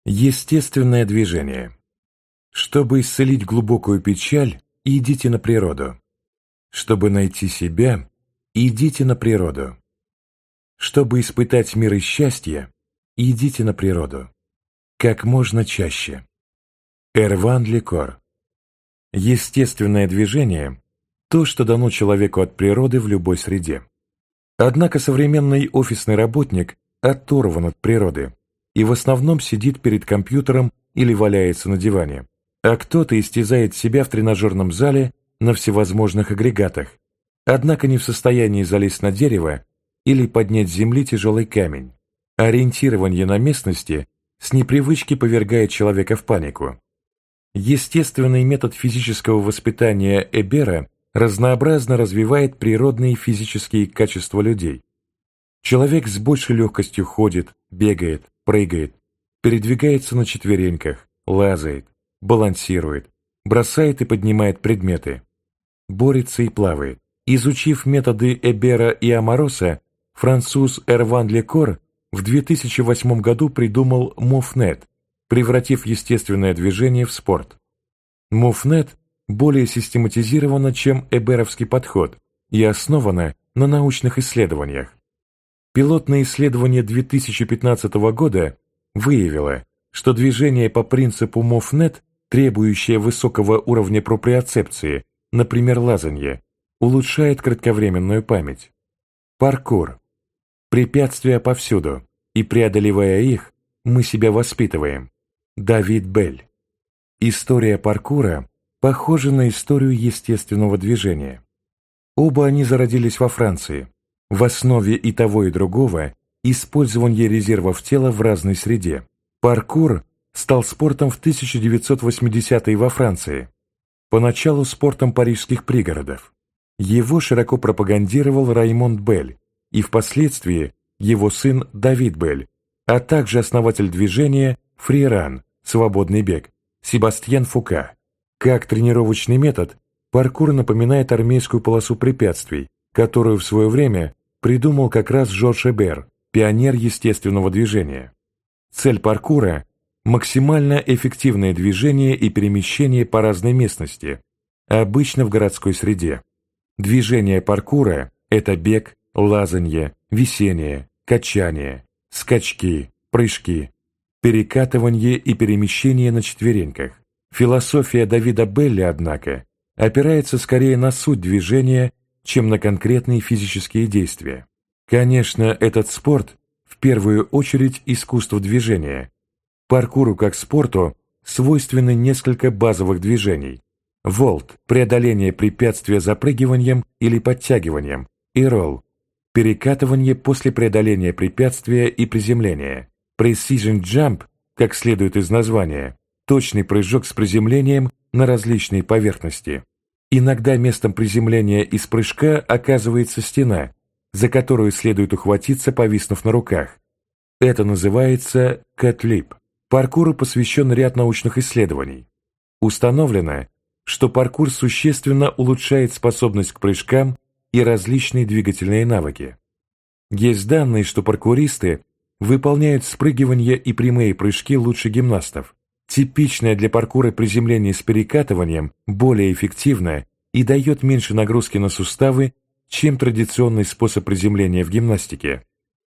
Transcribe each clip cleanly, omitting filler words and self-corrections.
Естественное движение. Чтобы исцелить глубокую печаль, идите на природу. Чтобы найти себя, идите на природу. Чтобы испытать мир и счастье, идите на природу. Как можно чаще. Эрван Лекор. Естественное движение – то, что дано человеку от природы в любой среде. Однако современный офисный работник оторван от природы и в основном сидит перед компьютером или валяется на диване, а кто-то истязает себя в тренажерном зале на всевозможных агрегатах, однако не в состоянии залезть на дерево или поднять с земли тяжелый камень. Ориентирование на местности с непривычки повергает человека в панику. Естественный метод физического воспитания Эбера разнообразно развивает природные физические качества людей. Человек с большей легкостью ходит, бегает, прыгает, передвигается на четвереньках, лазает, балансирует, бросает и поднимает предметы, борется и плавает. Изучив методы Эбера и Амароса, француз Эрван Лекор в 2008 году придумал MoveNet, превратив естественное движение в спорт. MoveNet более систематизировано, чем эберовский подход, и основано на научных исследованиях. Пилотное исследование 2015 года выявило, что движение по принципу MoveNet, требующее высокого уровня проприоцепции, например, лазанье, улучшает кратковременную память. Паркур. Препятствия повсюду, и преодолевая их, мы себя воспитываем. Давид Бель. История паркура похожа на историю естественного движения. Оба они зародились во Франции. В основе и того, и другого использование резервов тела в разной среде. Паркур стал спортом в 1980-е во Франции, поначалу спортом парижских пригородов. Его широко пропагандировал Раймонд Бель и впоследствии его сын Давид Бель, а также основатель движения фриран, свободный бег, Себастьян Фука. Как тренировочный метод, паркур напоминает армейскую полосу препятствий, которую в свое время придумал как раз Жорж Эбер, пионер естественного движения. Цель паркура – максимально эффективное движение и перемещение по разной местности, обычно в городской среде. Движение паркура – это бег, лазанье, висение, качание, скачки, прыжки, перекатывание и перемещение на четвереньках. Философия Давида Белля, однако, опирается скорее на суть движения, чем на конкретные физические действия. Конечно, этот спорт в первую очередь искусство движения. Паркуру как спорту свойственны несколько базовых движений. Волт – преодоление препятствия запрыгиванием или подтягиванием, и ролл – перекатывание после преодоления препятствия и приземления. Precision Jump, как следует из названия, точный прыжок с приземлением на различные поверхности. Иногда местом приземления из прыжка оказывается стена, за которую следует ухватиться, повиснув на руках. Это называется cat-leap. Паркуру посвящен ряд научных исследований. Установлено, что паркур существенно улучшает способность к прыжкам и различные двигательные навыки. Есть данные, что паркуристы выполняют спрыгивания и прямые прыжки лучше гимнастов. Типичное для паркура приземление с перекатыванием более эффективно и дает меньше нагрузки на суставы, чем традиционный способ приземления в гимнастике.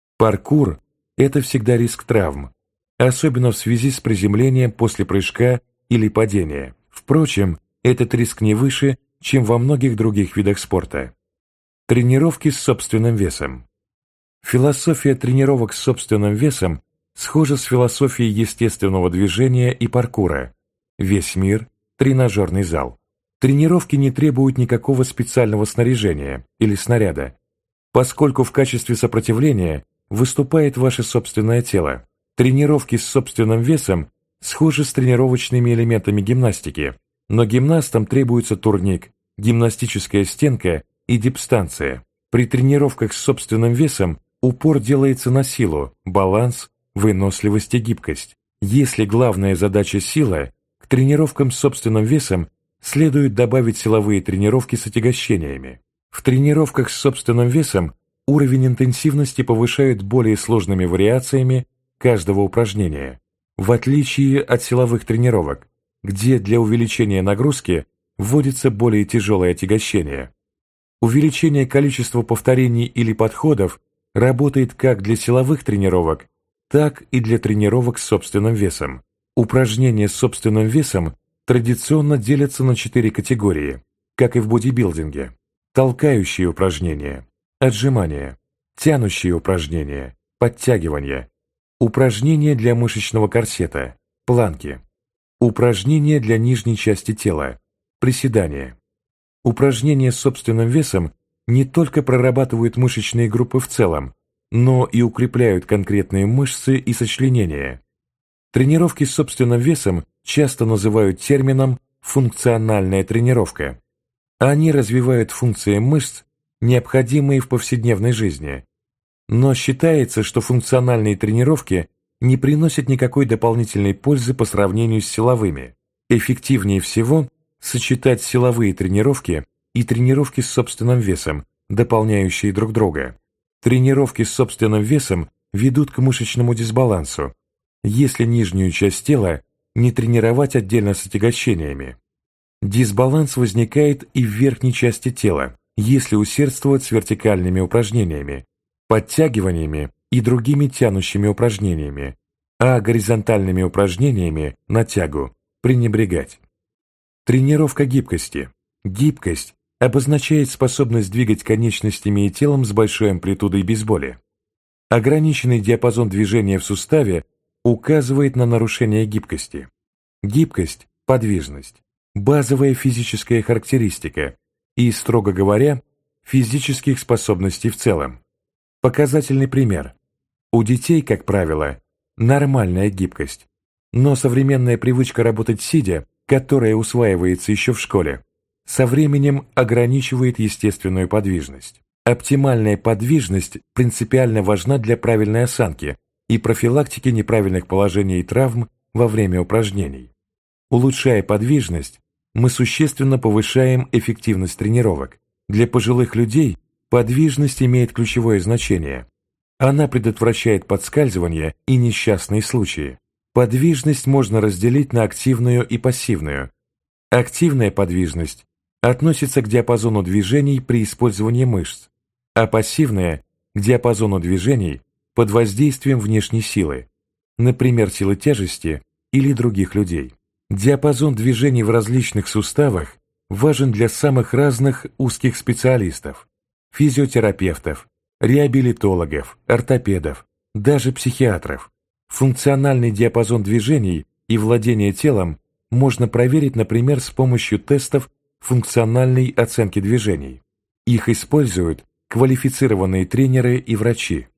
Паркур – это всегда риск травм, особенно в связи с приземлением после прыжка или падения. Впрочем, этот риск не выше, чем во многих других видах спорта. Тренировки с собственным весом. Философия тренировок с собственным весом схожа с философией естественного движения и паркура. Весь мир – тренажерный зал. Тренировки не требуют никакого специального снаряжения или снаряда, поскольку в качестве сопротивления выступает ваше собственное тело. Тренировки с собственным весом схожи с тренировочными элементами гимнастики, но гимнастам требуется турник, гимнастическая стенка и дипстанция. При тренировках с собственным весом упор делается на силу, баланс, выносливость и гибкость. Если главная задача сила, к тренировкам с собственным весом следует добавить силовые тренировки с отягощениями. В тренировках с собственным весом уровень интенсивности повышают более сложными вариациями каждого упражнения. в отличие от силовых тренировок, где для увеличения нагрузки вводится более тяжелое отягощение. Увеличение количества повторений или подходов работает как для силовых тренировок, так и для тренировок с собственным весом. Упражнения с собственным весом традиционно делятся на 4 категории, как и в бодибилдинге: толкающие упражнения, отжимания, тянущие упражнения, подтягивания, упражнения для мышечного корсета, планки, упражнения для нижней части тела, приседания. Упражнения с собственным весом не только прорабатывают мышечные группы в целом, но и укрепляют конкретные мышцы и сочленения. Тренировки с собственным весом часто называют термином «функциональная тренировка». Они развивают функции мышц, необходимые в повседневной жизни. Но считается, что функциональные тренировки не приносят никакой дополнительной пользы по сравнению с силовыми. Эффективнее всего сочетать силовые тренировки и тренировки с собственным весом, дополняющие друг друга. Тренировки с собственным весом ведут к мышечному дисбалансу, если нижнюю часть тела не тренировать отдельно с отягощениями. Дисбаланс возникает и в верхней части тела, если усердствовать с вертикальными упражнениями, подтягиваниями и другими тянущими упражнениями, а горизонтальными упражнениями на тягу пренебрегать. Тренировка гибкости. Гибкость обозначает способность двигать конечностями и телом с большой амплитудой без боли. Ограниченный диапазон движения в суставе указывает на нарушение гибкости. Гибкость – подвижность, базовая физическая характеристика и, строго говоря, физических способностей в целом. Показательный пример. У детей, как правило, нормальная гибкость, но современная привычка работать сидя, которая усваивается еще в школе, со временем ограничивает естественную подвижность. Оптимальная подвижность принципиально важна для правильной осанки и профилактики неправильных положений и травм во время упражнений. Улучшая подвижность, мы существенно повышаем эффективность тренировок. Для пожилых людей подвижность имеет ключевое значение. Она предотвращает подскальзывания и несчастные случаи. Подвижность можно разделить на активную и пассивную. Активная подвижность относится к диапазону движений при использовании мышц, а пассивная – к диапазону движений под воздействием внешней силы, например, силы тяжести или других людей. Диапазон движений в различных суставах важен для самых разных узких специалистов – физиотерапевтов, реабилитологов, ортопедов, даже психиатров. Функциональный диапазон движений и владение телом можно проверить, например, с помощью тестов функциональной оценки движений. Их используют квалифицированные тренеры и врачи.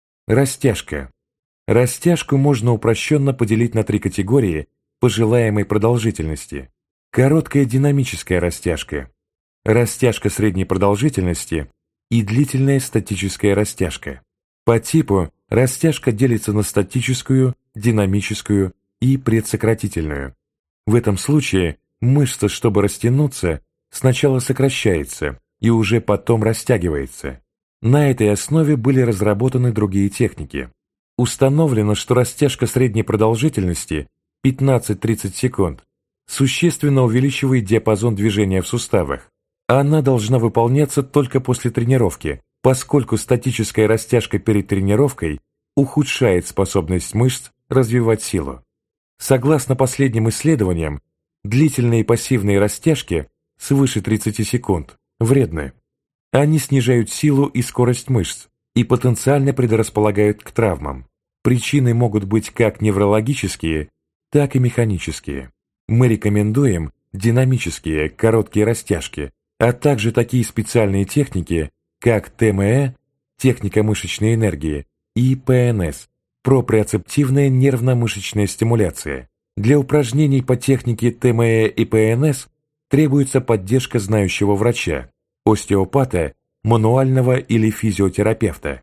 Растяжка. Растяжку можно упрощенно поделить на 3 категории по желаемой продолжительности. Короткая динамическая растяжка, растяжка средней продолжительности и длительная статическая растяжка. По типу растяжка делится на статическую, динамическую и предсократительную. В этом случае мышца, чтобы растянуться, сначала сокращается и уже потом растягивается. На этой основе были разработаны другие техники. Установлено, что растяжка средней продолжительности 15-30 секунд существенно увеличивает диапазон движения в суставах. Она должна выполняться только после тренировки, поскольку статическая растяжка перед тренировкой ухудшает способность мышц развивать силу. Согласно последним исследованиям, длительные пассивные растяжки свыше 30 секунд вредны. Они снижают силу и скорость мышц и потенциально предрасполагают к травмам. Причины могут быть как неврологические, так и механические. Мы рекомендуем динамические короткие растяжки, а также такие специальные техники, как ТМЭ, техника мышечной энергии, и ПНС, проприоцептивная нервно-мышечная стимуляция. Для упражнений по технике ТМЭ и ПНС требуется поддержка знающего врача, остеопата, мануального или физиотерапевта.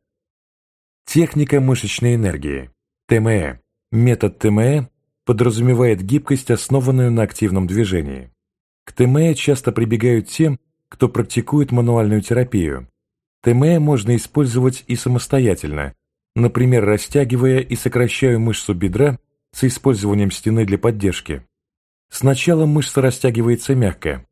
Техника мышечной энергии. ТМЭ. Метод ТМЭ подразумевает гибкость, основанную на активном движении. К ТМЭ часто прибегают тем, кто практикует мануальную терапию. ТМЭ можно использовать и самостоятельно, например, растягивая и сокращая мышцу бедра с использованием стены для поддержки. Сначала мышца растягивается мягко,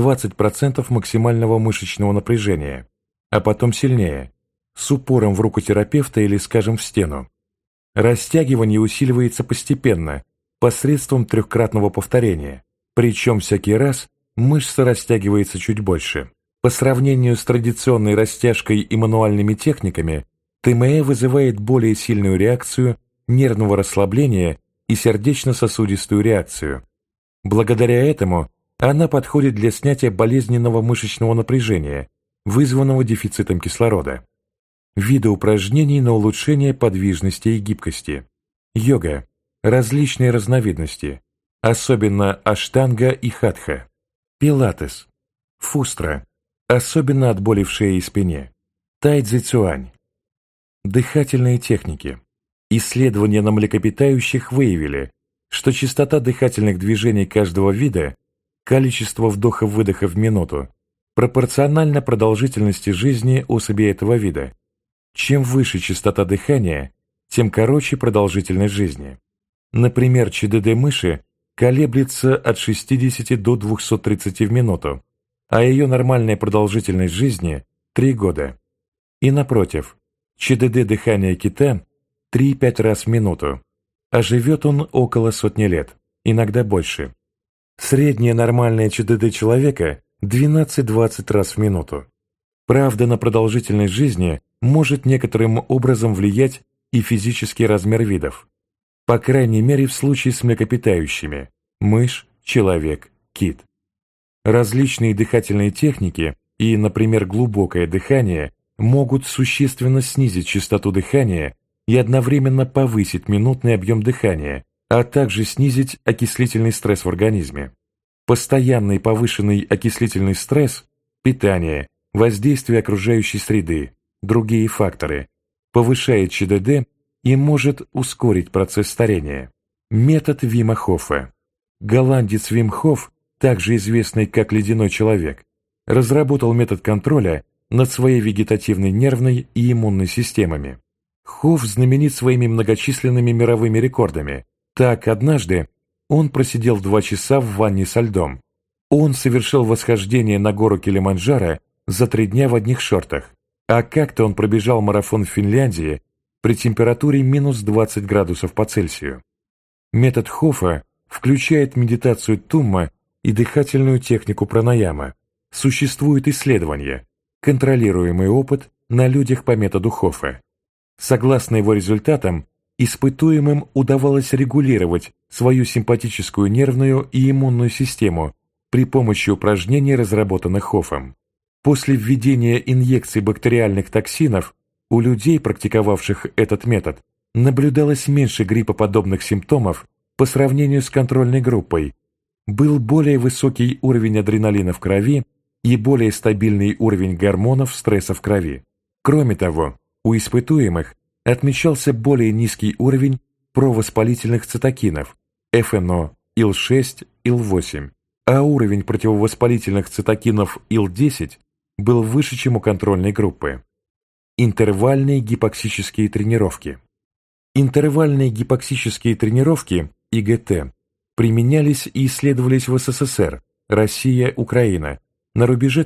20% максимального мышечного напряжения, а потом сильнее, с упором в руку терапевта или, скажем, в стену. Растягивание усиливается постепенно, посредством трехкратного повторения, причем всякий раз мышца растягивается чуть больше. По сравнению с традиционной растяжкой и мануальными техниками, ТМЭ вызывает более сильную реакцию нервного расслабления и сердечно-сосудистую реакцию. Благодаря этому она подходит для снятия болезненного мышечного напряжения, вызванного дефицитом кислорода. Виды упражнений на улучшение подвижности и гибкости. Йога. Различные разновидности, особенно аштанга и хатха. Пилатес. Фустра. Особенно от боли в шее и спине. Тайцзи-цюань. Дыхательные техники. Исследования на млекопитающих выявили, что частота дыхательных движений каждого вида, количество вдохов-выдохов в минуту, пропорционально продолжительности жизни особи этого вида. Чем выше частота дыхания, тем короче продолжительность жизни. Например, ЧДД мыши колеблется от 60 до 230 в минуту, а ее нормальная продолжительность жизни – 3 года. И напротив, ЧДД дыхания кита – 3-5 раз в минуту, а живет он около сотни лет, иногда больше. Средняя нормальная ЧДД человека – 12-20 раз в минуту. Правда, на продолжительность жизни может некоторым образом влиять и физический размер видов. По крайней мере в случае с млекопитающими – мышь, человек, кит. Различные дыхательные техники и, например, глубокое дыхание могут существенно снизить частоту дыхания и одновременно повысить минутный объем дыхания, а также снизить окислительный стресс в организме. Постоянный повышенный окислительный стресс, питание, воздействие окружающей среды, другие факторы, повышает ЧДД и может ускорить процесс старения. Метод Вима Хофа. Голландец Вим Хоф, также известный как «ледяной человек», разработал метод контроля над своей вегетативной нервной и иммунной системами. Хоф знаменит своими многочисленными мировыми рекордами. Так, однажды он просидел 2 часа в ванне со льдом. Он совершил восхождение на гору Килиманджаро за 3 дня в одних шортах, а как-то он пробежал марафон в Финляндии при температуре минус 20 градусов по Цельсию. Метод Хофа включает медитацию тумма и дыхательную технику пранаяма. Существуют исследования, контролируемый опыт на людях по методу Хофа. Согласно его результатам, испытуемым удавалось регулировать свою симпатическую нервную и иммунную систему при помощи упражнений, разработанных Хофом. После введения инъекций бактериальных токсинов у людей, практиковавших этот метод, наблюдалось меньше гриппоподобных симптомов по сравнению с контрольной группой, был более высокий уровень адреналина в крови и более стабильный уровень гормонов стресса в крови. Кроме того, у испытуемых отмечался более низкий уровень провоспалительных цитокинов ФНО, ИЛ-6, ИЛ-8, а уровень противовоспалительных цитокинов ИЛ-10 был выше, чем у контрольной группы. Интервальные гипоксические тренировки. Интервальные гипоксические тренировки, ИГТ, применялись и исследовались в СССР, Россия, Украина, на рубеже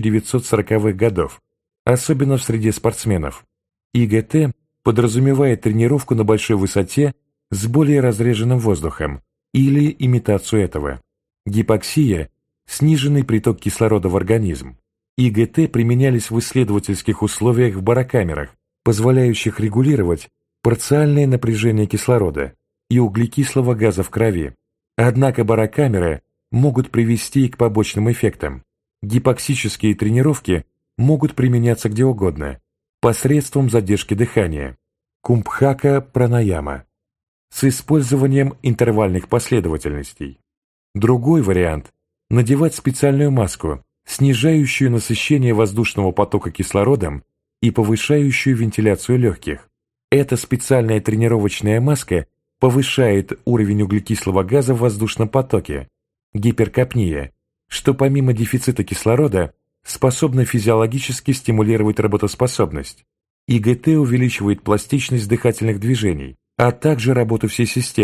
1940-х годов, особенно в среде спортсменов. ИГТ подразумевает тренировку на большой высоте с более разреженным воздухом или имитацию этого. Гипоксия – сниженный приток кислорода в организм. ИГТ применялись в исследовательских условиях в барокамерах, позволяющих регулировать парциальное напряжение кислорода и углекислого газа в крови. Однако барокамеры могут привести и к побочным эффектам. Гипоксические тренировки могут применяться где угодно, посредством задержки дыхания, кумбхака пранаяма, с использованием интервальных последовательностей. Другой вариант – надевать специальную маску, снижающую насыщение воздушного потока кислородом и повышающую вентиляцию легких. Эта специальная тренировочная маска повышает уровень углекислого газа в воздушном потоке, гиперкапния, что помимо дефицита кислорода способно физиологически стимулировать работоспособность. ИГТ увеличивает пластичность дыхательных движений, а также работу всей системы,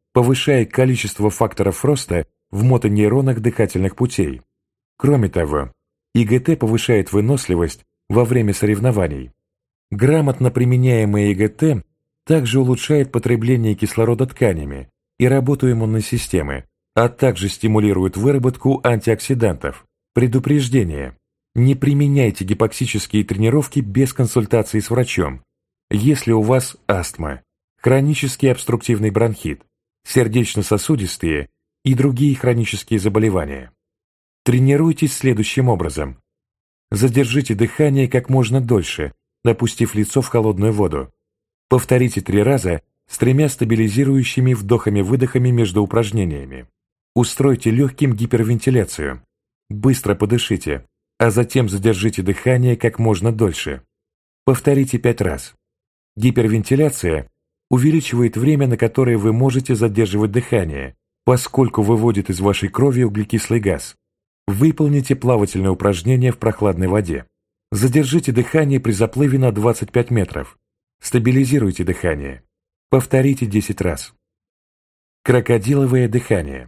повышая количество факторов роста в мотонейронах дыхательных путей. Кроме того, ИГТ повышает выносливость во время соревнований. Грамотно применяемый ИГТ также улучшает потребление кислорода тканями и работу иммунной системы, а также стимулирует выработку антиоксидантов. Предупреждение. Не применяйте гипоксические тренировки без консультации с врачом, если у вас астма, хронический обструктивный бронхит, сердечно-сосудистые и другие хронические заболевания. Тренируйтесь следующим образом. Задержите дыхание как можно дольше, опустив лицо в холодную воду. Повторите 3 раза с 3 стабилизирующими вдохами-выдохами между упражнениями. Устройте легким гипервентиляцию. Быстро подышите, а затем задержите дыхание как можно дольше. Повторите 5 раз. Гипервентиляция увеличивает время, на которое вы можете задерживать дыхание, поскольку выводит из вашей крови углекислый газ. Выполните плавательное упражнение в прохладной воде. Задержите дыхание при заплыве на 25 метров. Стабилизируйте дыхание. Повторите 10 раз. Крокодиловое дыхание.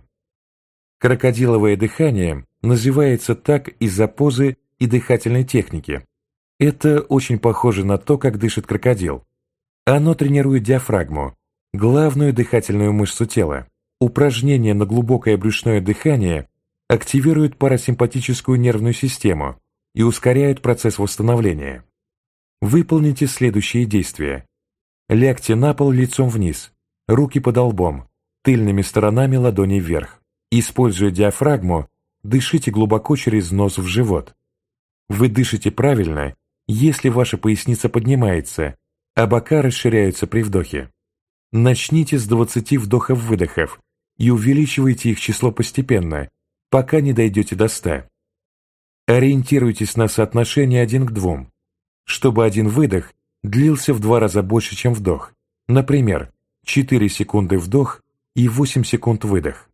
Крокодиловое дыхание называется так из-за позы и дыхательной техники. Это очень похоже на то, как дышит крокодил. Оно тренирует диафрагму, главную дыхательную мышцу тела. Упражнение на глубокое брюшное дыхание активирует парасимпатическую нервную систему и ускоряет процесс восстановления. Выполните следующие действия. Лягте на пол лицом вниз, руки под лбом, тыльными сторонами ладоней вверх. Используя диафрагму, дышите глубоко через нос в живот. Вы дышите правильно, если ваша поясница поднимается, а бока расширяются при вдохе. Начните с 20 вдохов-выдохов и увеличивайте их число постепенно, пока не дойдете до 100. Ориентируйтесь на соотношение 1 к 2, чтобы один выдох длился в 2 раза больше, чем вдох. Например, 4 секунды вдох и 8 секунд выдох.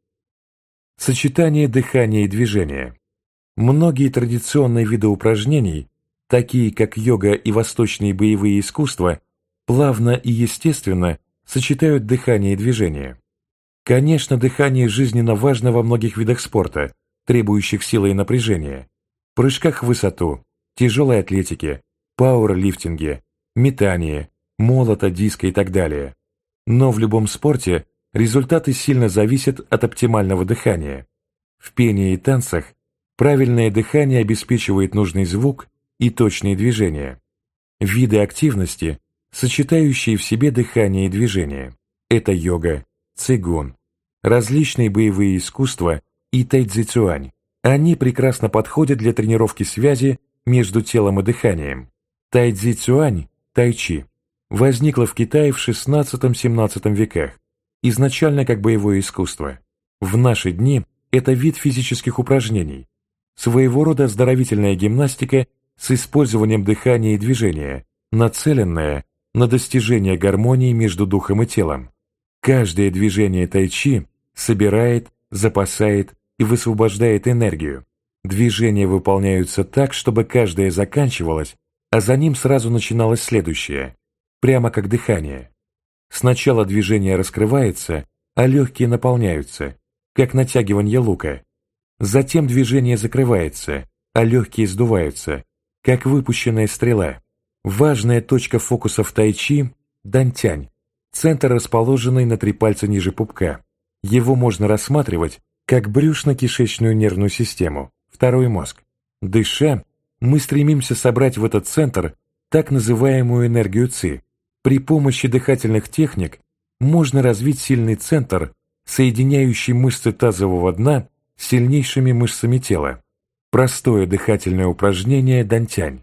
Сочетание дыхания и движения. Многие традиционные виды упражнений, такие как йога и восточные боевые искусства, плавно и естественно сочетают дыхание и движение. Конечно, дыхание жизненно важно во многих видах спорта, требующих силы и напряжения, прыжках в высоту, тяжелой атлетике, пауэрлифтинге, метании, молота, диска и так далее. Но в любом спорте результаты сильно зависят от оптимального дыхания. В пении и танцах правильное дыхание обеспечивает нужный звук и точные движения. Виды активности, сочетающие в себе дыхание и движение, это йога, цигун, различные боевые искусства и тайцзи-цюань. Они прекрасно подходят для тренировки связи между телом и дыханием. Тайцзи-цюань, тайчи, возникла в Китае в XVI-XVII веках, изначально как боевое искусство. В наши дни это вид физических упражнений, своего рода оздоровительная гимнастика с использованием дыхания и движения, нацеленная на достижение гармонии между духом и телом. Каждое движение тайчи собирает, запасает и высвобождает энергию. Движения выполняются так, чтобы каждое заканчивалось, а за ним сразу начиналось следующее, прямо как дыхание. Сначала движение раскрывается, а легкие наполняются, как натягивание лука. Затем движение закрывается, а легкие сдуваются, как выпущенная стрела. Важная точка фокуса в тайчи – дантянь, центр, расположенный на 3 пальца ниже пупка. Его можно рассматривать как брюшно-кишечную нервную систему, второй мозг. Дыша, мы стремимся собрать в этот центр так называемую энергию ци. При помощи дыхательных техник можно развить сильный центр, соединяющий мышцы тазового дна с сильнейшими мышцами тела. Простое дыхательное упражнение дантянь.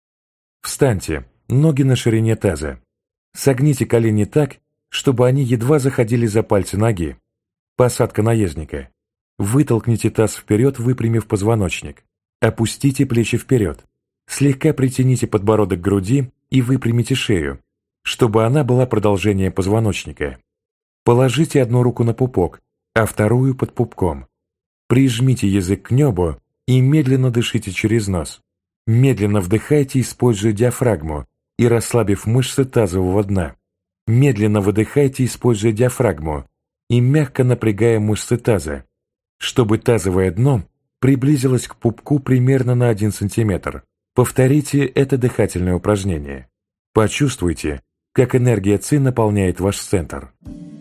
Встаньте, ноги на ширине таза. Согните колени так, чтобы они едва заходили за пальцы ноги. Посадка наездника. Вытолкните таз вперед, выпрямив позвоночник. Опустите плечи вперед. Слегка притяните подбородок к груди и выпрямите шею, чтобы она была продолжением позвоночника. Положите одну руку на пупок, а вторую под пупком. Прижмите язык к небу и медленно дышите через нос. Медленно вдыхайте, используя диафрагму и расслабив мышцы тазового дна. Медленно выдыхайте, используя диафрагму и мягко напрягаем мышцы таза, чтобы тазовое дно приблизилось к пупку примерно на 1 см. Повторите это дыхательное упражнение. Почувствуйте, как энергия ЦИ наполняет ваш центр.